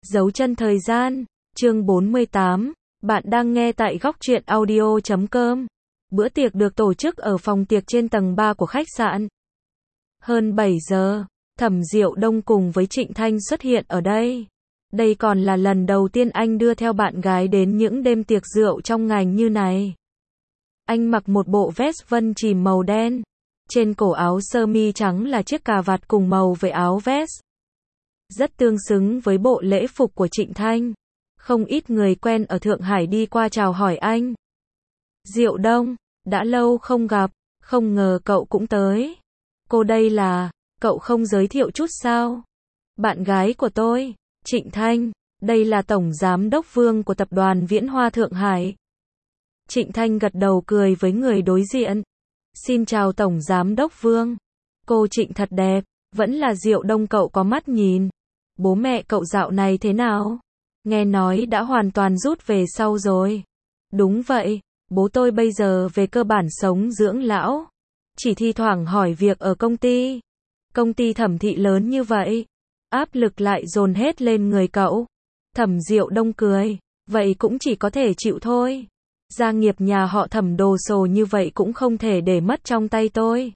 Dấu chân thời gian, chương 48, bạn đang nghe tại góc truyện audio.com. Bữa tiệc được tổ chức ở phòng tiệc trên tầng 3 của khách sạn. Hơn 7 giờ, Thẩm Diệu Đông cùng với Trịnh Thanh xuất hiện ở đây. Đây còn là lần đầu tiên anh đưa theo bạn gái đến những đêm tiệc rượu trong ngành như này. Anh mặc một bộ vest vân chìm màu đen. Trên cổ áo sơ mi trắng là chiếc cà vạt cùng màu với áo vest. Rất tương xứng với bộ lễ phục của Trịnh Thanh. Không ít người quen ở Thượng Hải đi qua chào hỏi anh. Diệu Đông, đã lâu không gặp, không ngờ cậu cũng tới. Cô đây là, cậu không giới thiệu chút sao? Bạn gái của tôi, Trịnh Thanh, đây là Tổng Giám đốc Vương của Tập đoàn Viễn Hoa Thượng Hải. Trịnh Thanh gật đầu cười với người đối diện. Xin chào Tổng Giám đốc Vương. Cô Trịnh thật đẹp, vẫn là Diệu Đông cậu có mắt nhìn. Bố mẹ cậu dạo này thế nào? Nghe nói đã hoàn toàn rút về sau rồi. Đúng vậy, bố tôi bây giờ về cơ bản sống dưỡng lão. Chỉ thi thoảng hỏi việc ở công ty. Công ty Thẩm thị lớn như vậy, áp lực lại dồn hết lên người cậu. Thẩm Diệu Đông cười, vậy cũng chỉ có thể chịu thôi. Gia nghiệp nhà họ Thẩm đồ sồ như vậy cũng không thể để mất trong tay tôi.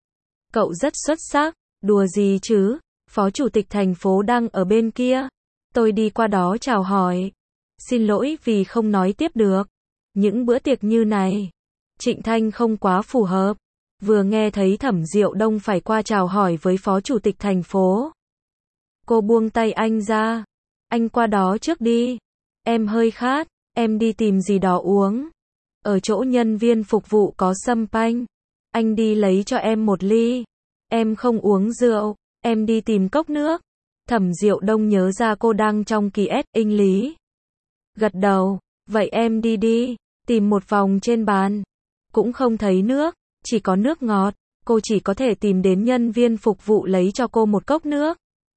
Cậu rất xuất sắc, đùa gì chứ, Phó Chủ tịch thành phố đang ở bên kia. Tôi đi qua đó chào hỏi. Xin lỗi vì không nói tiếp được. Những bữa tiệc như này, Trịnh Thanh không quá phù hợp. Vừa nghe thấy Thẩm Diệu Đông phải qua chào hỏi với Phó Chủ tịch thành phố. Cô buông tay anh ra. Anh qua đó trước đi. Em hơi khát, em đi tìm gì đó uống. Ở chỗ nhân viên phục vụ có sâm panh. Anh đi lấy cho em một ly. Em không uống rượu, em đi tìm cốc nước. Thẩm Diệu Đông nhớ ra cô đang trong kỳ inh lý. Gật đầu, vậy em đi đi, tìm một vòng trên bàn. Cũng không thấy nước, chỉ có nước ngọt, cô chỉ có thể tìm đến nhân viên phục vụ lấy cho cô một cốc nước.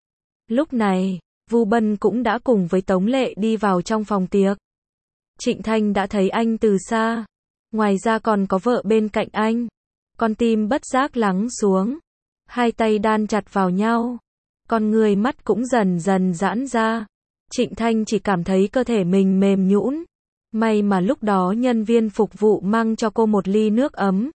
Lúc này, Vu Bân cũng đã cùng với Tống Lệ đi vào trong phòng tiệc. Trịnh Thanh đã thấy anh từ xa, ngoài ra còn có vợ bên cạnh anh. Con tim bất giác lắng xuống, hai tay đan chặt vào nhau. Con người mắt cũng dần dần giãn ra. Trịnh Thanh chỉ cảm thấy cơ thể mình mềm nhũn. May mà lúc đó nhân viên phục vụ mang cho cô một ly nước ấm.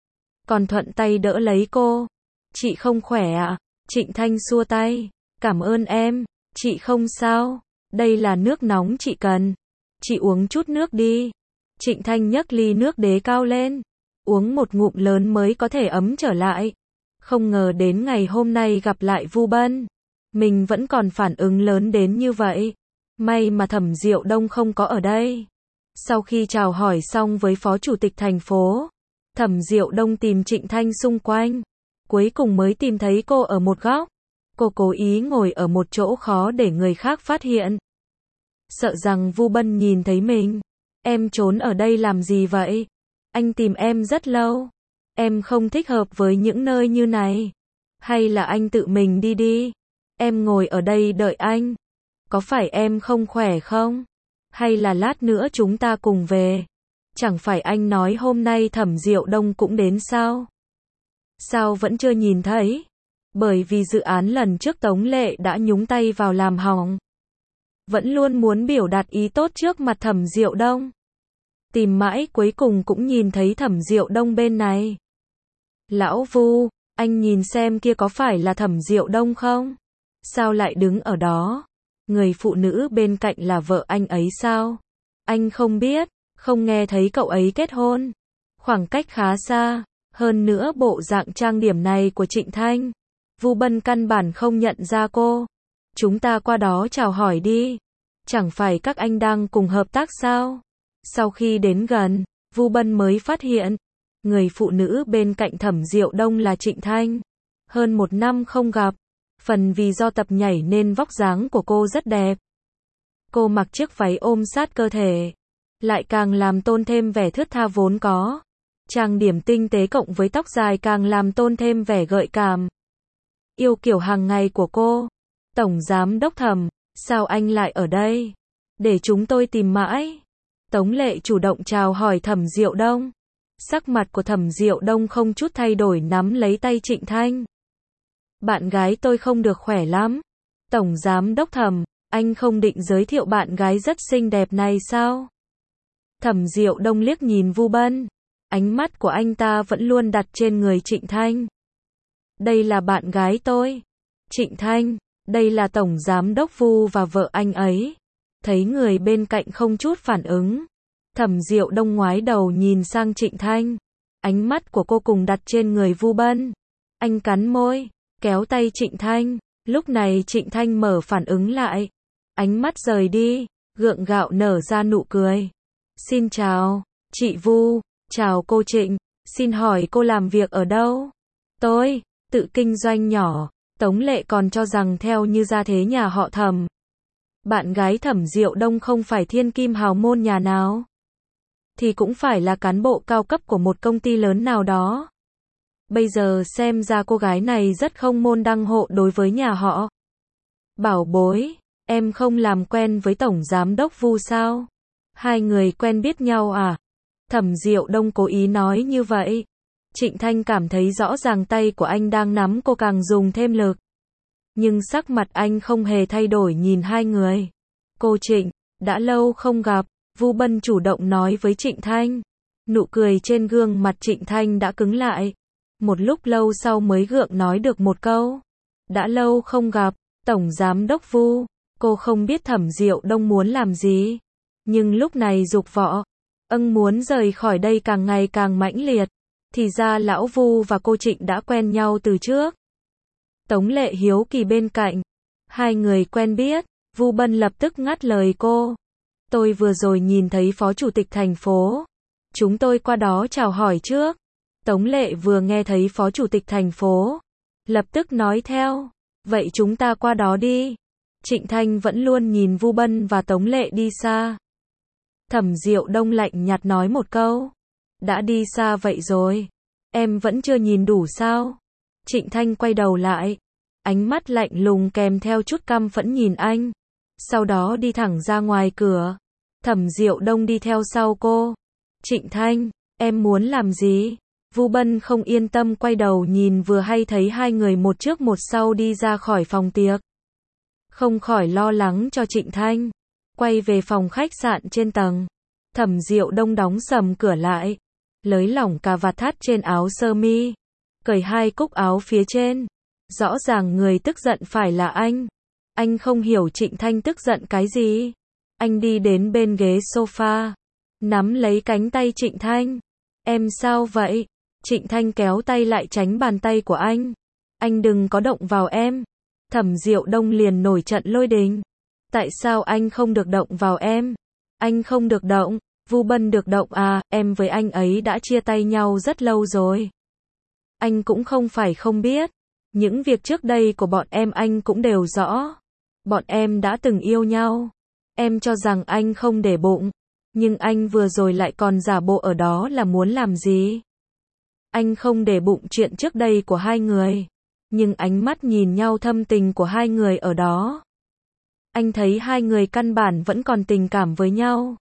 Còn thuận tay đỡ lấy cô. Chị không khỏe ạ? Trịnh Thanh xua tay. Cảm ơn em, chị không sao. Đây là nước nóng chị cần. Chị uống chút nước đi. Trịnh Thanh nhấc ly nước đế cao lên. Uống một ngụm lớn mới có thể ấm trở lại. Không ngờ đến ngày hôm nay gặp lại Vu Bân, mình vẫn còn phản ứng lớn đến như vậy. May mà Thẩm Diệu Đông không có ở đây. Sau khi chào hỏi xong với Phó Chủ tịch thành phố, Thẩm Diệu Đông tìm Trịnh Thanh xung quanh. Cuối cùng mới tìm thấy cô ở một góc. Cô cố ý ngồi ở một chỗ khó để người khác phát hiện. Sợ rằng Vu Bân nhìn thấy mình. Em trốn ở đây làm gì vậy? Anh tìm em rất lâu. Em không thích hợp với những nơi như này. Hay là anh tự mình đi đi. Em ngồi ở đây đợi anh. Có phải em không khỏe không? Hay là lát nữa chúng ta cùng về? Chẳng phải anh nói hôm nay Thẩm Diệu Đông cũng đến sao? Sao vẫn chưa nhìn thấy? Bởi vì dự án lần trước Tống Lệ đã nhúng tay vào làm hỏng. Vẫn luôn muốn biểu đạt ý tốt trước mặt Thẩm Diệu Đông. Tìm mãi cuối cùng cũng nhìn thấy Thẩm Diệu Đông bên này. Lão Vu, anh nhìn xem kia có phải là Thẩm Diệu Đông không? Sao lại đứng ở đó? Người phụ nữ bên cạnh là vợ anh ấy sao? Anh không biết, không nghe thấy cậu ấy kết hôn. Khoảng cách khá xa, hơn nữa bộ dạng trang điểm này của Trịnh Thanh. Vu Bân căn bản không nhận ra cô. Chúng ta qua đó chào hỏi đi. Chẳng phải các anh đang cùng hợp tác sao? Sau khi đến gần, Vu Bân mới phát hiện. Người phụ nữ bên cạnh Thẩm Diệu Đông là Trịnh Thanh. Hơn 1 năm không gặp. Phần vì do tập nhảy nên vóc dáng của cô rất đẹp. Cô mặc chiếc váy ôm sát cơ thể. Lại càng làm tôn thêm vẻ thướt tha vốn có. Trang điểm tinh tế cộng với tóc dài càng làm tôn thêm vẻ gợi cảm. Yêu kiểu hàng ngày của cô. Tổng Giám đốc Thẩm, sao anh lại ở đây? Để chúng tôi tìm mãi. Tống Lệ chủ động chào hỏi Thẩm Diệu Đông. Sắc mặt của Thẩm Diệu Đông không chút thay đổi nắm lấy tay Trịnh Thanh. Bạn gái tôi không được khỏe lắm. Tổng Giám đốc Thẩm, Anh không định giới thiệu bạn gái rất xinh đẹp này sao? Thẩm Diệu Đông liếc nhìn Vu Bân. Ánh mắt của anh ta vẫn luôn đặt trên người Trịnh Thanh. Đây là bạn gái tôi. Trịnh Thanh, đây là Tổng Giám Đốc Vu và vợ anh ấy. Thấy người bên cạnh không chút phản ứng. Thẩm Diệu Đông ngoái đầu nhìn sang Trịnh Thanh. Ánh mắt của cô cùng đặt trên người Vu Bân. Anh cắn môi, kéo tay Trịnh Thanh. Lúc này Trịnh Thanh mở phản ứng lại. Ánh mắt rời đi, gượng gạo nở ra nụ cười. Xin chào, chị Vu. Chào cô Trịnh. Xin hỏi cô làm việc ở đâu? Tôi, tự kinh doanh nhỏ. Tống Lệ còn cho rằng theo như gia thế nhà họ Thẩm. Bạn gái Thẩm Diệu Đông không phải thiên kim hào môn nhà nào. Thì cũng phải là cán bộ cao cấp của một công ty lớn nào đó. Bây giờ xem ra cô gái này rất không môn đăng hộ đối với nhà họ. Bảo bối, em không làm quen với Tổng Giám Đốc Vu sao? Hai người quen biết nhau à? Thẩm Diệu Đông cố ý nói như vậy. Trịnh Thanh cảm thấy rõ ràng tay của anh đang nắm cô càng dùng thêm lực. Nhưng sắc mặt anh không hề thay đổi nhìn hai người. Cô Trịnh, đã lâu không gặp, Vu Bân chủ động nói với Trịnh Thanh. Nụ cười trên gương mặt Trịnh Thanh đã cứng lại. Một lúc lâu sau mới gượng nói được một câu. Đã lâu không gặp, Tổng Giám Đốc Vu. Cô không biết Thẩm Diệu Đông muốn làm gì. Nhưng lúc này dục vọng, muốn rời khỏi đây càng ngày càng mãnh liệt. Thì ra lão Vu và cô Trịnh đã quen nhau từ trước. Tống Lệ hiếu kỳ bên cạnh. Hai người quen biết. Vu Bân lập tức ngắt lời cô. Tôi vừa rồi nhìn thấy Phó Chủ tịch thành phố. Chúng tôi qua đó chào hỏi trước. Tống Lệ vừa nghe thấy Phó Chủ tịch thành phố. Lập tức nói theo. Vậy chúng ta qua đó đi. Trịnh Thanh vẫn luôn nhìn Vu Bân và Tống Lệ đi xa. Thẩm Diệu Đông lạnh nhạt nói một câu. Đã đi xa vậy rồi. Em vẫn chưa nhìn đủ sao? Trịnh Thanh quay đầu lại. Ánh mắt lạnh lùng kèm theo chút căm phẫn nhìn anh. Sau đó đi thẳng ra ngoài cửa. Thẩm Diệu Đông đi theo sau cô. Trịnh Thanh, em muốn làm gì? Vu Bân không yên tâm quay đầu nhìn vừa hay thấy hai người một trước một sau đi ra khỏi phòng tiệc. Không khỏi lo lắng cho Trịnh Thanh. Quay về phòng khách sạn trên tầng. Thẩm Diệu Đông đóng sầm cửa lại. Lấy lỏng cà vạt thắt trên áo sơ mi. Cởi hai cúc áo phía trên. Rõ ràng người tức giận phải là anh. Anh không hiểu Trịnh Thanh tức giận cái gì. Anh đi đến bên ghế sofa. Nắm lấy cánh tay Trịnh Thanh. Em sao vậy? Trịnh Thanh kéo tay lại tránh bàn tay của anh. Anh đừng có động vào em. Thẩm Diệu Đông liền nổi trận lôi đình. Tại sao anh không được động vào em? Anh không được động. Vu Bân được động à, em với anh ấy đã chia tay nhau rất lâu rồi. Anh cũng không phải không biết. Những việc trước đây của bọn em anh cũng đều rõ. Bọn em đã từng yêu nhau. Em cho rằng anh không để bụng. Nhưng anh vừa rồi lại còn giả bộ ở đó là muốn làm gì? Anh không để bụng chuyện trước đây của hai người. Nhưng ánh mắt nhìn nhau thâm tình của hai người ở đó. Anh thấy hai người căn bản vẫn còn tình cảm với nhau.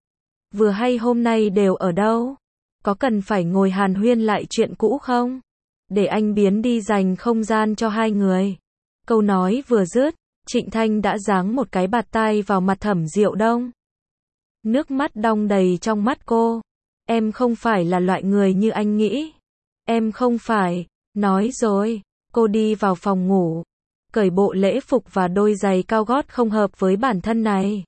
Vừa hay hôm nay đều ở đâu? Có cần phải ngồi hàn huyên lại chuyện cũ không? Để anh biến đi dành không gian cho hai người. Câu nói vừa dứt, Trịnh Thanh đã giáng một cái bạt tai vào mặt Thẩm Diệu Đông. Nước mắt đong đầy trong mắt cô. Em không phải là loại người như anh nghĩ. Em không phải. Nói rồi, cô đi vào phòng ngủ. Cởi bộ lễ phục và đôi giày cao gót không hợp với bản thân này.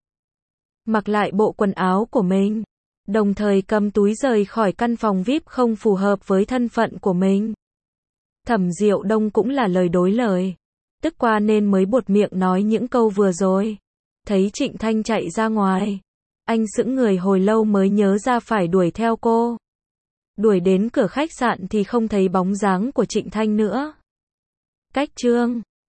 Mặc lại bộ quần áo của mình. Đồng thời cầm túi rời khỏi căn phòng VIP không phù hợp với thân phận của mình. Thẩm Diệu Đông cũng là lời đối lời. Tức qua nên mới buột miệng nói những câu vừa rồi. Thấy Trịnh Thanh chạy ra ngoài. Anh sững người hồi lâu mới nhớ ra phải đuổi theo cô. Đuổi đến cửa khách sạn thì không thấy bóng dáng của Trịnh Thanh nữa. Cách chương